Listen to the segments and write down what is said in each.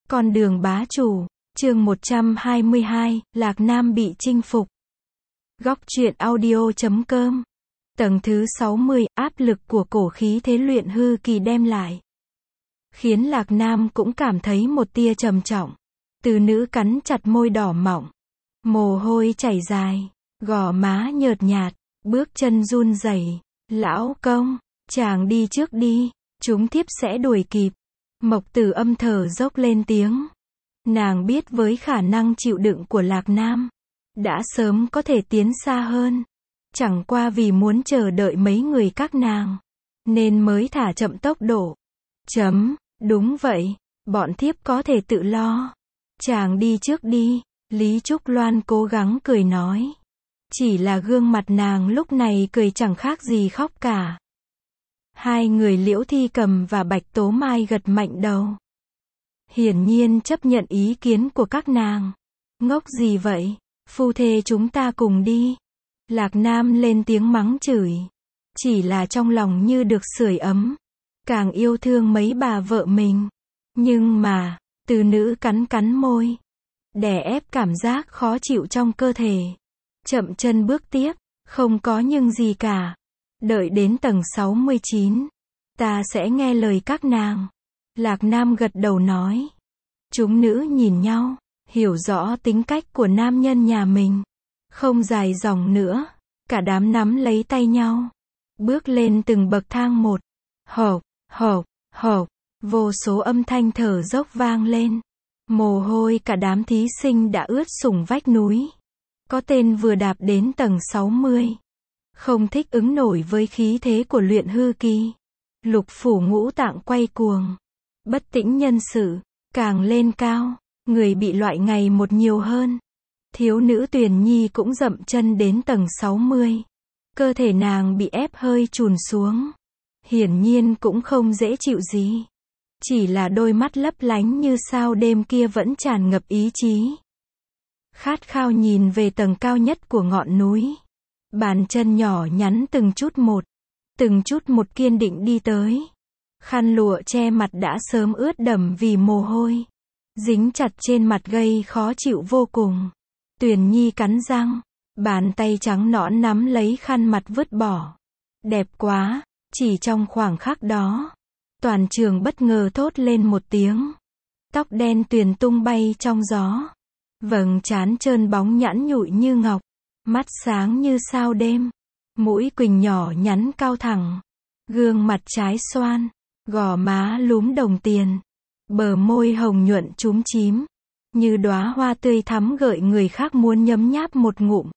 Con đường bá chủ, chương 122, Lạc Nam bị chinh phục. Góc truyện audio.com. Tầng thứ 60, áp lực của cổ khí thế luyện hư kỳ đem lại, khiến Lạc Nam cũng cảm thấy một tia trầm trọng. Từ nữ cắn chặt môi đỏ mọng, mồ hôi chảy dài, gò má nhợt nhạt, bước chân run rẩy. Lão công, chàng đi trước đi, chúng thiếp sẽ đuổi kịp. Mộc Tử Âm thở dốc lên tiếng. Nàng biết với khả năng chịu đựng của Lạc Nam, đã sớm có thể tiến xa hơn. Chẳng qua vì muốn chờ đợi mấy người các nàng, nên mới thả chậm tốc độ. Đúng vậy, bọn thiếp có thể tự lo. Chàng đi trước đi, Lý Trúc Loan cố gắng cười nói. Chỉ là gương mặt nàng lúc này cười chẳng khác gì khóc cả. Hai người Liễu Thi Cầm và Bạch Tố Mai gật mạnh đầu. Hiển nhiên chấp nhận ý kiến của các nàng. Ngốc gì vậy, phu thê chúng ta cùng đi. Lạc Nam lên tiếng mắng chửi. Chỉ là trong lòng như được sưởi ấm, càng yêu thương mấy bà vợ mình. Nhưng mà, từ nữ cắn cắn môi, đè ép cảm giác khó chịu trong cơ thể. Chậm chân bước tiếp, không có nhưng gì cả. Đợi đến tầng 69, ta sẽ nghe lời các nàng. Lạc Nam gật đầu nói. Chúng nữ nhìn nhau, hiểu rõ tính cách của nam nhân nhà mình. Không dài dòng nữa, cả đám nắm lấy tay nhau, bước lên từng bậc thang một. Hộc, hộc, hộc, vô số âm thanh thở dốc vang lên. Mồ hôi cả đám thí sinh đã ướt sũng vách núi. Có tên vừa đạp đến tầng 60. Không thích ứng nổi với khí thế của luyện hư kỳ. Lục phủ ngũ tạng quay cuồng. Bất tĩnh nhân sự, càng lên cao, người bị loại ngày một nhiều hơn. Thiếu nữ Tuyền Nhi cũng dậm chân đến tầng 60. Cơ thể nàng bị ép hơi chùn xuống. Hiển nhiên cũng không dễ chịu gì. Chỉ là đôi mắt lấp lánh như sao đêm kia vẫn tràn ngập ý chí. Khát khao nhìn về tầng cao nhất của ngọn núi. Bàn chân nhỏ nhắn từng chút một kiên định đi tới. Khăn lụa che mặt đã sớm ướt đẫm vì mồ hôi. Dính chặt trên mặt gây khó chịu vô cùng. Tuyền Nhi cắn răng, bàn tay trắng nõn nắm lấy khăn mặt vứt bỏ. Đẹp quá, chỉ trong khoảng khắc đó. Toàn trường bất ngờ thốt lên một tiếng. Tóc đen Tuyền tung bay trong gió. Vầng trán trơn bóng nhẵn nhụi như ngọc. Mắt sáng như sao đêm. Mũi quỳnh nhỏ nhắn cao thẳng. Gương mặt trái xoan. Gò má lúm đồng tiền. Bờ môi hồng nhuận chúm chím. Như đóa hoa tươi thắm gợi người khác muốn nhấm nháp một ngụm.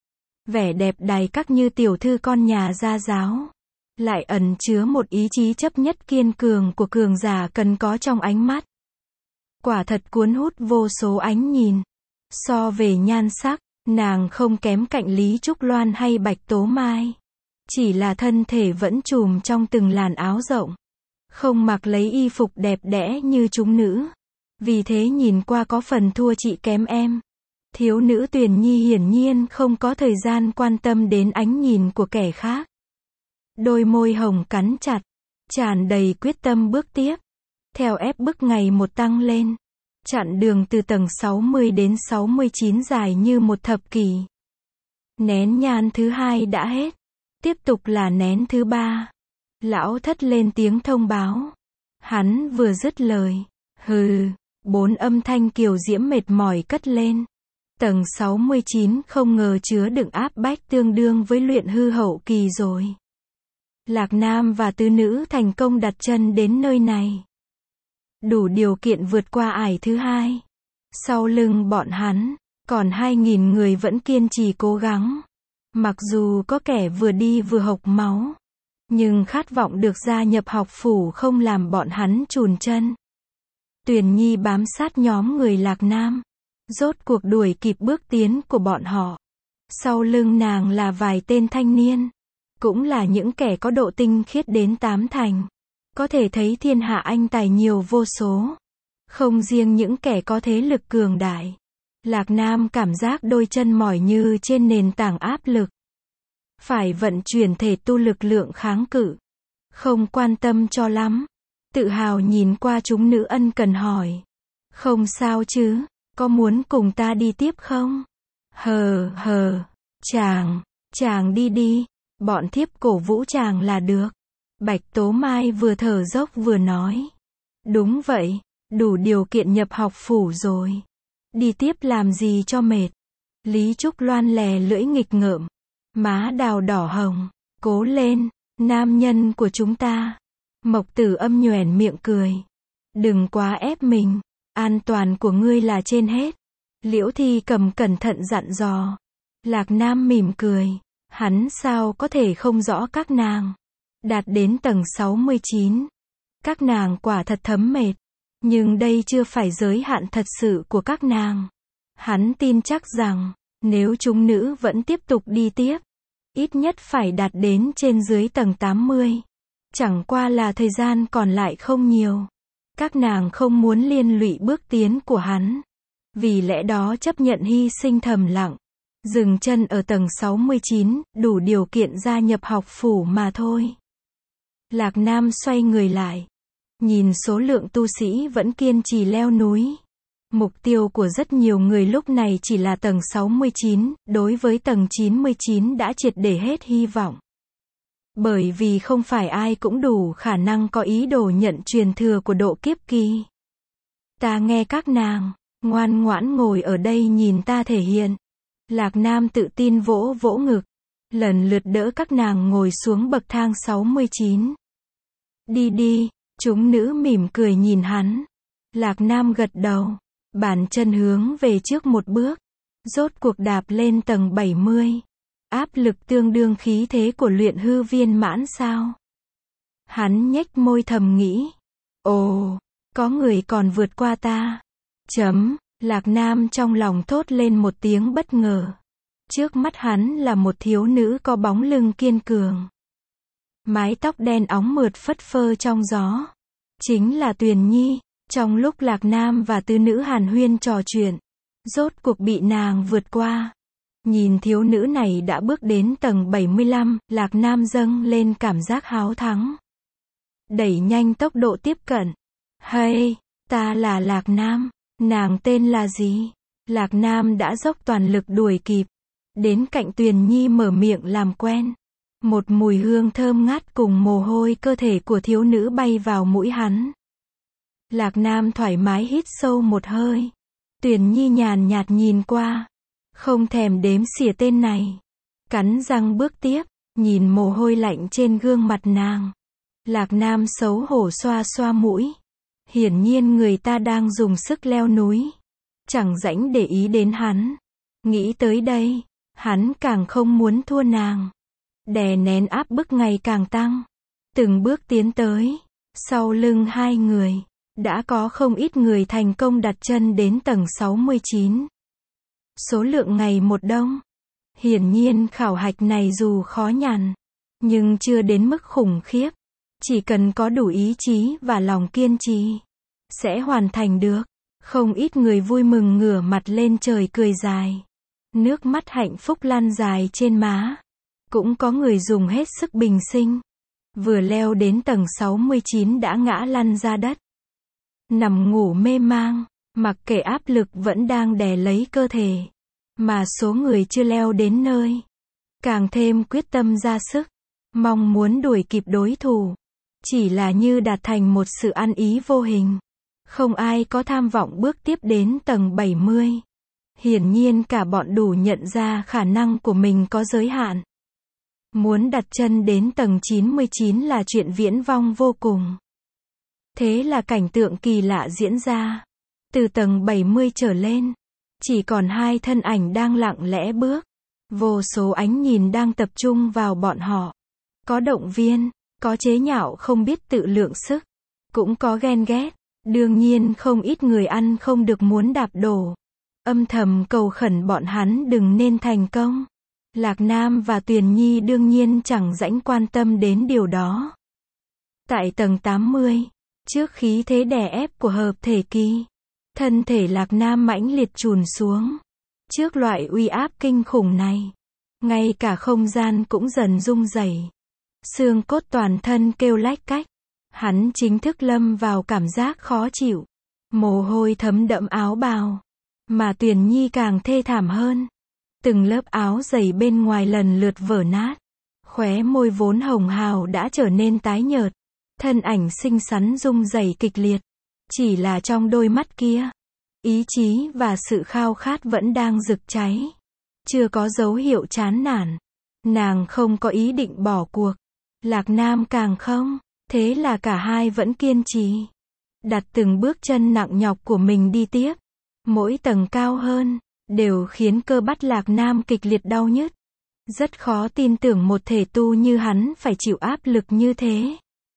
Vẻ đẹp đài các như tiểu thư con nhà gia giáo. Lại ẩn chứa một ý chí chấp nhất kiên cường của cường giả cần có trong ánh mắt. Quả thật cuốn hút vô số ánh nhìn. So về nhan sắc, nàng không kém cạnh Lý Trúc Loan hay Bạch Tố Mai. Chỉ là thân thể vẫn trùm trong từng làn áo rộng. Không mặc lấy y phục đẹp đẽ như chúng nữ. Vì thế nhìn qua có phần thua chị kém em. Thiếu nữ Tuyền Nhi hiển nhiên không có thời gian quan tâm đến ánh nhìn của kẻ khác. Đôi môi hồng cắn chặt, tràn đầy quyết tâm bước tiếp. Theo ép bức ngày một tăng lên. Chặn đường từ tầng 60 đến 69 dài như một thập kỷ. Nén nhang thứ 2 đã hết. Tiếp tục là nén thứ 3. Lão thất lên tiếng thông báo. Hắn vừa dứt lời. Hừ, 4 âm thanh kiều diễm mệt mỏi cất lên. Tầng 69 không ngờ chứa đựng áp bách tương đương với luyện hư hậu kỳ rồi. Lạc Nam và tứ nữ thành công đặt chân đến nơi này. Đủ điều kiện vượt qua ải thứ 2. Sau lưng bọn hắn, còn 2.000 người vẫn kiên trì cố gắng. Mặc dù có kẻ vừa đi vừa hộc máu, nhưng khát vọng được gia nhập học phủ không làm bọn hắn chùn chân. Tuyền Nhi bám sát nhóm người Lạc Nam, rốt cuộc đuổi kịp bước tiến của bọn họ. Sau lưng nàng là vài tên thanh niên, cũng là những kẻ có độ tinh khiết đến 8 thành. Có thể thấy thiên hạ anh tài nhiều vô số. Không riêng những kẻ có thế lực cường đại. Lạc Nam cảm giác đôi chân mỏi như trên nền tảng áp lực. Phải vận chuyển thể tu lực lượng kháng cự. Không quan tâm cho lắm. Tự hào nhìn qua chúng nữ ân cần hỏi. Không sao chứ, có muốn cùng ta đi tiếp không? Chàng đi đi, bọn thiếp cổ vũ chàng là được. Bạch Tố Mai vừa thở dốc vừa nói. Đúng vậy, đủ điều kiện nhập học phủ rồi. Đi tiếp làm gì cho mệt. Lý Trúc Loan lè lưỡi nghịch ngợm. Má đào đỏ hồng. Cố lên, nam nhân của chúng ta. Mộc Tử Âm nhoẻn miệng cười. Đừng quá ép mình. An toàn của ngươi là trên hết. Liễu Thi Cầm cẩn thận dặn dò. Lạc Nam mỉm cười. Hắn sao có thể không rõ các nàng. Đạt đến tầng 69. Các nàng quả thật thấm mệt. Nhưng đây chưa phải giới hạn thật sự của các nàng. Hắn tin chắc rằng, nếu chúng nữ vẫn tiếp tục đi tiếp, ít nhất phải đạt đến trên dưới tầng 80. Chẳng qua là thời gian còn lại không nhiều. Các nàng không muốn liên lụy bước tiến của hắn. Vì lẽ đó chấp nhận hy sinh thầm lặng. Dừng chân ở tầng 69, đủ điều kiện gia nhập học phủ mà thôi. Lạc Nam xoay người lại. Nhìn số lượng tu sĩ vẫn kiên trì leo núi. Mục tiêu của rất nhiều người lúc này chỉ là tầng 69, đối với tầng 99 đã triệt để hết hy vọng. Bởi vì không phải ai cũng đủ khả năng có ý đồ nhận truyền thừa của độ kiếp kỳ. Ta nghe các nàng, ngoan ngoãn ngồi ở đây nhìn ta thể hiện. Lạc Nam tự tin vỗ vỗ ngực, lần lượt đỡ các nàng ngồi xuống bậc thang 69. Đi đi, chúng nữ mỉm cười nhìn hắn. Lạc Nam gật đầu, bàn chân hướng về trước một bước, rốt cuộc đạp lên tầng 70. Áp lực tương đương khí thế của luyện hư viên mãn sao? Hắn nhếch môi thầm nghĩ. Ồ, có người còn vượt qua ta. Lạc Nam trong lòng thốt lên một tiếng bất ngờ. Trước mắt hắn là một thiếu nữ có bóng lưng kiên cường. Mái tóc đen óng mượt phất phơ trong gió. Chính là Tuyền Nhi. Trong lúc Lạc Nam và tứ nữ hàn huyên trò chuyện, rốt cuộc bị nàng vượt qua. Nhìn thiếu nữ này đã bước đến tầng 75, Lạc Nam dâng lên cảm giác háo thắng. Đẩy nhanh tốc độ tiếp cận. Hey, ta là Lạc Nam. Nàng tên là gì? Lạc Nam đã dốc toàn lực đuổi kịp. Đến cạnh Tuyền Nhi mở miệng làm quen. Một mùi hương thơm ngát cùng mồ hôi cơ thể của thiếu nữ bay vào mũi hắn. Lạc Nam thoải mái hít sâu một hơi. Tuyền Nhi nhàn nhạt nhìn qua. Không thèm đếm xỉa tên này. Cắn răng bước tiếp, nhìn mồ hôi lạnh trên gương mặt nàng. Lạc Nam xấu hổ xoa xoa mũi. Hiển nhiên người ta đang dùng sức leo núi. Chẳng rảnh để ý đến hắn. Nghĩ tới đây, hắn càng không muốn thua nàng. Đè nén áp bức ngày càng tăng. Từng bước tiến tới. Sau lưng hai người, đã có không ít người thành công đặt chân đến tầng 69. Số lượng ngày một đông. Hiển nhiên khảo hạch này dù khó nhằn, nhưng chưa đến mức khủng khiếp. Chỉ cần có đủ ý chí và lòng kiên trì, sẽ hoàn thành được. Không ít người vui mừng ngửa mặt lên trời cười dài. Nước mắt hạnh phúc lan dài trên má. Cũng có người dùng hết sức bình sinh. Vừa leo đến tầng 69 đã ngã lăn ra đất. Nằm ngủ mê mang, mặc kệ áp lực vẫn đang đè lấy cơ thể. Mà số người chưa leo đến nơi, càng thêm quyết tâm ra sức, mong muốn đuổi kịp đối thủ. Chỉ là như đạt thành một sự ăn ý vô hình. Không ai có tham vọng bước tiếp đến tầng 70. Hiển nhiên cả bọn đủ nhận ra khả năng của mình có giới hạn. Muốn đặt chân đến tầng 99 là chuyện viễn vông vô cùng. Thế là cảnh tượng kỳ lạ diễn ra. Từ tầng 70 trở lên, chỉ còn hai thân ảnh đang lặng lẽ bước. Vô số ánh nhìn đang tập trung vào bọn họ. Có động viên, có chế nhạo không biết tự lượng sức, cũng có ghen ghét. Đương nhiên không ít người ăn không được muốn đạp đổ. Âm thầm cầu khẩn bọn hắn đừng nên thành công. Lạc Nam và Tuyền Nhi đương nhiên chẳng rảnh quan tâm đến điều đó. Tại tầng 80, trước khí thế đè ép của hợp thể kỳ, thân thể Lạc Nam mãnh liệt chùn xuống. Trước loại uy áp kinh khủng này, ngay cả không gian cũng dần rung rẩy. Xương cốt toàn thân kêu lách cách. Hắn chính thức lâm vào cảm giác khó chịu. Mồ hôi thấm đẫm áo bào. Mà Tuyền Nhi càng thê thảm hơn. Từng lớp áo dày bên ngoài lần lượt vỡ nát. Khóe môi vốn hồng hào đã trở nên tái nhợt. Thân ảnh xinh xắn rung rẩy kịch liệt. Chỉ là trong đôi mắt kia, ý chí và sự khao khát vẫn đang rực cháy. Chưa có dấu hiệu chán nản. Nàng không có ý định bỏ cuộc. Lạc Nam càng không. Thế là cả hai vẫn kiên trì. Đặt từng bước chân nặng nhọc của mình đi tiếp. Mỗi tầng cao hơn, đều khiến cơ bắp Lạc Nam kịch liệt đau nhức. Rất khó tin tưởng một thể tu như hắn phải chịu áp lực như thế.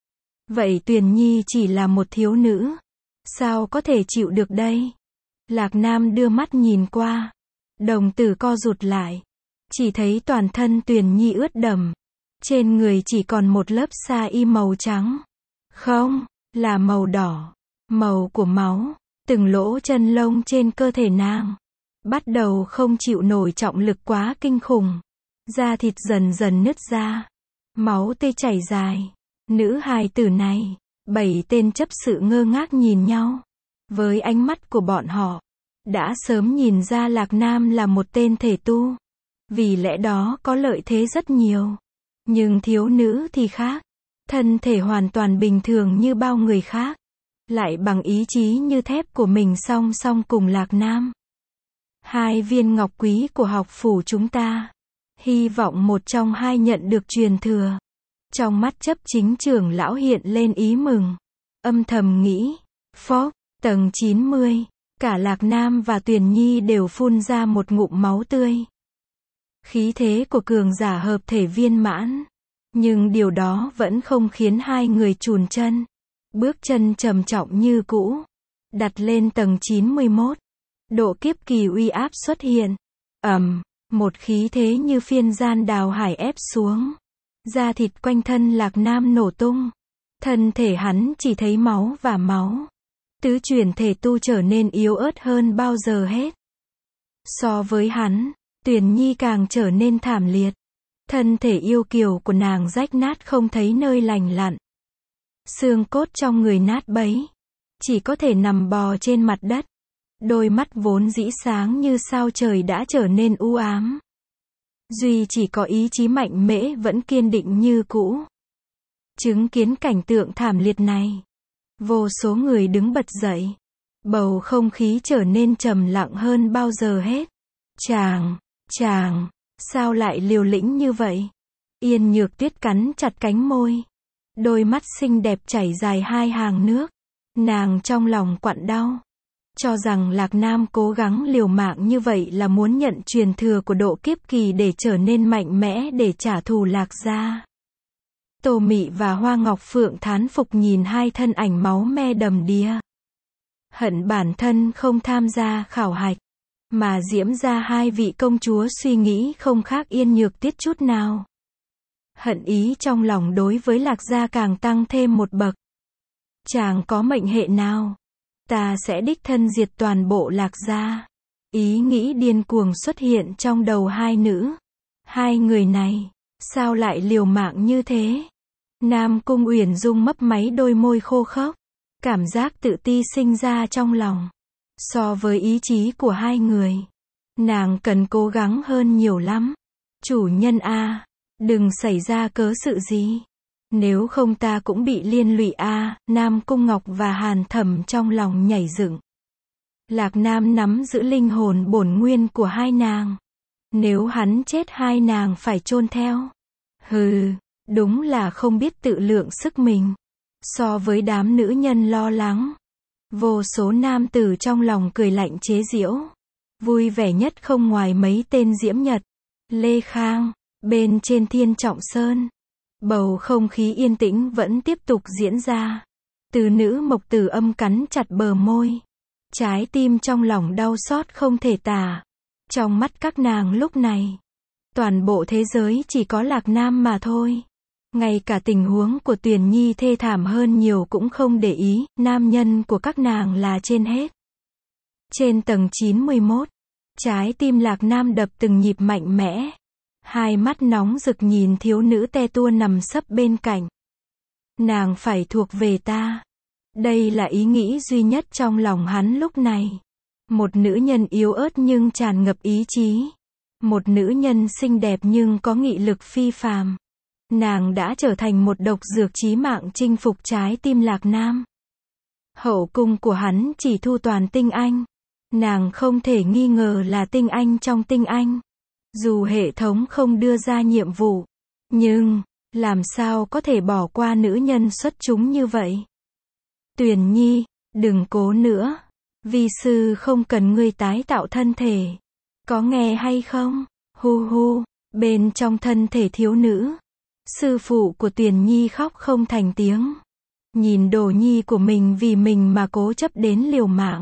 Vậy Tuyền Nhi chỉ là một thiếu nữ. Sao có thể chịu được đây? Lạc Nam đưa mắt nhìn qua. Đồng tử co rụt lại. Chỉ thấy toàn thân Tuyền Nhi ướt đẫm. Trên người chỉ còn một lớp sa y màu trắng. Không, là màu đỏ. Màu của máu. Từng lỗ chân lông trên cơ thể nàng bắt đầu không chịu nổi trọng lực quá kinh khủng. Da thịt dần dần nứt ra. Máu tươi chảy dài. Nữ hài tử này, 7 tên chấp sự ngơ ngác nhìn nhau. Với ánh mắt của bọn họ, đã sớm nhìn ra Lạc Nam là một tên thể tu. Vì lẽ đó có lợi thế rất nhiều. Nhưng thiếu nữ thì khác. Thân thể hoàn toàn bình thường như bao người khác. Lại bằng ý chí như thép của mình song song cùng Lạc Nam. 2 viên ngọc quý của học phủ chúng ta. Hy vọng một trong hai nhận được truyền thừa. Trong mắt chấp chính trưởng lão hiện lên ý mừng. Âm thầm nghĩ. Phốc, tầng 90. Cả Lạc Nam và Tuyền Nhi đều phun ra một ngụm máu tươi. Khí thế của cường giả hợp thể viên mãn. Nhưng điều đó vẫn không khiến hai người chùn chân. Bước chân trầm trọng như cũ. Đặt lên tầng 91. Độ kiếp kỳ uy áp xuất hiện. Một khí thế như phiên gian đào hải ép xuống. Da thịt quanh thân Lạc Nam nổ tung. Thân thể hắn chỉ thấy máu và máu. Tứ chuyển thể tu trở nên yếu ớt hơn bao giờ hết. So với hắn, Tuyền Nhi càng trở nên thảm liệt. Thân thể yêu kiều của nàng rách nát không thấy nơi lành lặn. Xương cốt trong người nát bấy. Chỉ có thể nằm bò trên mặt đất. Đôi mắt vốn dĩ sáng như sao trời đã trở nên u ám. Duy chỉ có ý chí mạnh mẽ vẫn kiên định như cũ. Chứng kiến cảnh tượng thảm liệt này. Vô số người đứng bật dậy. Bầu không khí trở nên trầm lặng hơn bao giờ hết. Chàng, sao lại liều lĩnh như vậy? Yên Nhược Tuyết cắn chặt cánh môi. Đôi mắt xinh đẹp chảy dài 2 hàng nước. Nàng trong lòng quặn đau. Cho rằng Lạc Nam cố gắng liều mạng như vậy là muốn nhận truyền thừa của độ kiếp kỳ để trở nên mạnh mẽ để trả thù Lạc gia. Tô Mị và Hoa Ngọc Phượng thán phục nhìn hai thân ảnh máu me đầm đìa. Hận bản thân không tham gia khảo hạch. Mà Diễm gia 2 vị công chúa suy nghĩ không khác Yên Nhược Tuyết chút nào. Hận ý trong lòng đối với Lạc gia càng tăng thêm một bậc. Chàng có mệnh hệ nào? Ta sẽ đích thân diệt toàn bộ Lạc gia. Ý nghĩ điên cuồng xuất hiện trong đầu hai nữ. Hai người này, sao lại liều mạng như thế? Nam Cung Uyển Dung mấp máy đôi môi khô khốc. Cảm giác tự ti sinh ra trong lòng. So với ý chí của hai người, nàng cần cố gắng hơn nhiều lắm. Chủ nhân a, đừng xảy ra cớ sự gì. Nếu không ta cũng bị liên lụy a. Nam Cung Ngọc và Hàn Thẩm trong lòng nhảy dựng. Lạc Nam nắm giữ linh hồn bổn nguyên của hai nàng. Nếu hắn chết hai nàng phải chôn theo. Hừ, đúng là không biết tự lượng sức mình. So với đám nữ nhân lo lắng, vô số nam tử trong lòng cười lạnh chế giễu. Vui vẻ nhất không ngoài mấy tên Diễm Nhật, Lê Khang, bên trên Thiên Trọng Sơn. Bầu không khí yên tĩnh vẫn tiếp tục diễn ra. Từ nữ Mộc Tử Âm cắn chặt bờ môi. Trái tim trong lòng đau xót không thể tả. Trong mắt các nàng lúc này, toàn bộ thế giới chỉ có Lạc Nam mà thôi. Ngay cả tình huống của Tuyền Nhi thê thảm hơn nhiều cũng không để ý, nam nhân của các nàng là trên hết. Trên tầng 91, trái tim Lạc Nam đập từng nhịp mạnh mẽ. Hai mắt nóng rực nhìn thiếu nữ te tua nằm sấp bên cạnh. Nàng phải thuộc về ta. Đây là ý nghĩ duy nhất trong lòng hắn lúc này. Một nữ nhân yếu ớt nhưng tràn ngập ý chí. Một nữ nhân xinh đẹp nhưng có nghị lực phi phàm. Nàng đã trở thành một độc dược chí mạng chinh phục trái tim Lạc Nam. Hậu cung của hắn chỉ thu toàn tinh anh. Nàng không thể nghi ngờ là tinh anh trong tinh anh. Dù hệ thống không đưa ra nhiệm vụ, nhưng làm sao có thể bỏ qua nữ nhân xuất chúng như vậy? Tuyền Nhi, đừng cố nữa. Vi sư không cần ngươi tái tạo thân thể. Có nghe hay không? Hu hu, bên trong thân thể thiếu nữ. Sư phụ của Tuyền Nhi khóc không thành tiếng. Nhìn đồ nhi của mình vì mình mà cố chấp đến liều mạng.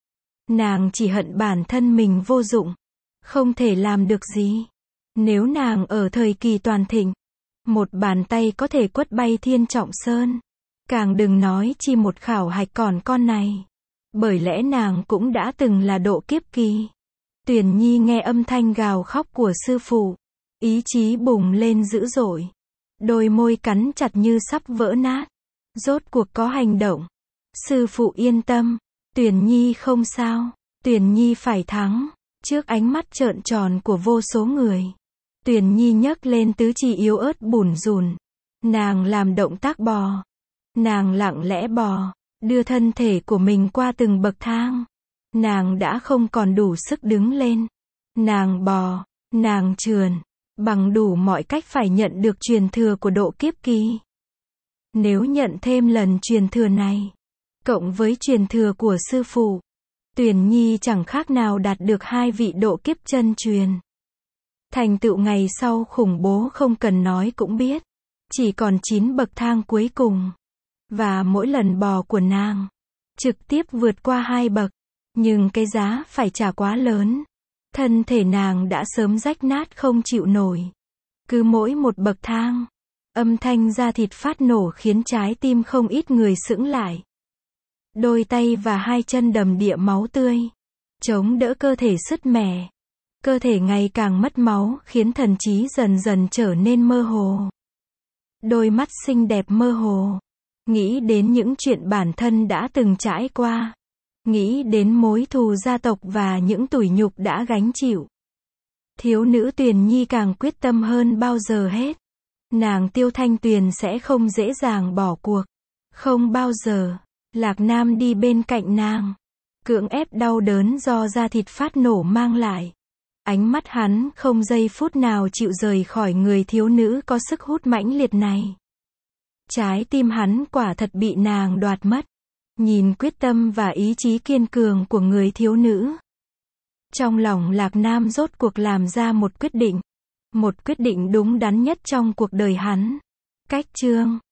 Nàng chỉ hận bản thân mình vô dụng. Không thể làm được gì. Nếu nàng ở thời kỳ toàn thịnh, một bàn tay có thể quất bay Thiên Trọng Sơn. Càng đừng nói chi một khảo hạch còn con này. Bởi lẽ nàng cũng đã từng là độ kiếp kỳ. Tuyền Nhi nghe âm thanh gào khóc của sư phụ. Ý chí bùng lên dữ dội. Đôi môi cắn chặt như sắp vỡ nát. Rốt cuộc có hành động. Sư phụ yên tâm. Tuyền Nhi không sao. Tuyền Nhi phải thắng. Trước ánh mắt trợn tròn của vô số người. Tuyền Nhi nhấc lên tứ chi yếu ớt bủn rủn. Nàng làm động tác bò. Nàng lặng lẽ bò. Đưa thân thể của mình qua từng bậc thang. Nàng đã không còn đủ sức đứng lên. Nàng bò. Nàng trườn. Bằng đủ mọi cách phải nhận được truyền thừa của độ kiếp kỳ. Nếu nhận thêm lần truyền thừa này, cộng với truyền thừa của sư phụ, Tuyền Nhi chẳng khác nào đạt được 2 vị độ kiếp chân truyền. Thành tựu ngày sau khủng bố không cần nói cũng biết. Chỉ còn 9 bậc thang cuối cùng. Và mỗi lần bò của nàng, trực tiếp vượt qua 2 bậc. Nhưng cái giá phải trả quá lớn. Thân thể nàng đã sớm rách nát không chịu nổi. Cứ mỗi một bậc thang, âm thanh da thịt phát nổ khiến trái tim không ít người sững lại. Đôi tay và 2 chân đầm đìa máu tươi. Chống đỡ cơ thể sứt mẻ. Cơ thể ngày càng mất máu khiến thần trí dần dần trở nên mơ hồ. Đôi mắt xinh đẹp mơ hồ. Nghĩ đến những chuyện bản thân đã từng trải qua. Nghĩ đến mối thù gia tộc và những tủi nhục đã gánh chịu. Thiếu nữ Tuyền Nhi càng quyết tâm hơn bao giờ hết. Nàng Tiêu Thanh Tuyền sẽ không dễ dàng bỏ cuộc. Không bao giờ. Lạc Nam đi bên cạnh nàng. Cưỡng ép đau đớn do da thịt phát nổ mang lại. Ánh mắt hắn không giây phút nào chịu rời khỏi người thiếu nữ có sức hút mãnh liệt này. Trái tim hắn quả thật bị nàng đoạt mất. Nhìn quyết tâm và ý chí kiên cường của người thiếu nữ. Trong lòng Lạc Nam rốt cuộc làm ra một quyết định. Một quyết định đúng đắn nhất trong cuộc đời hắn. Cách chương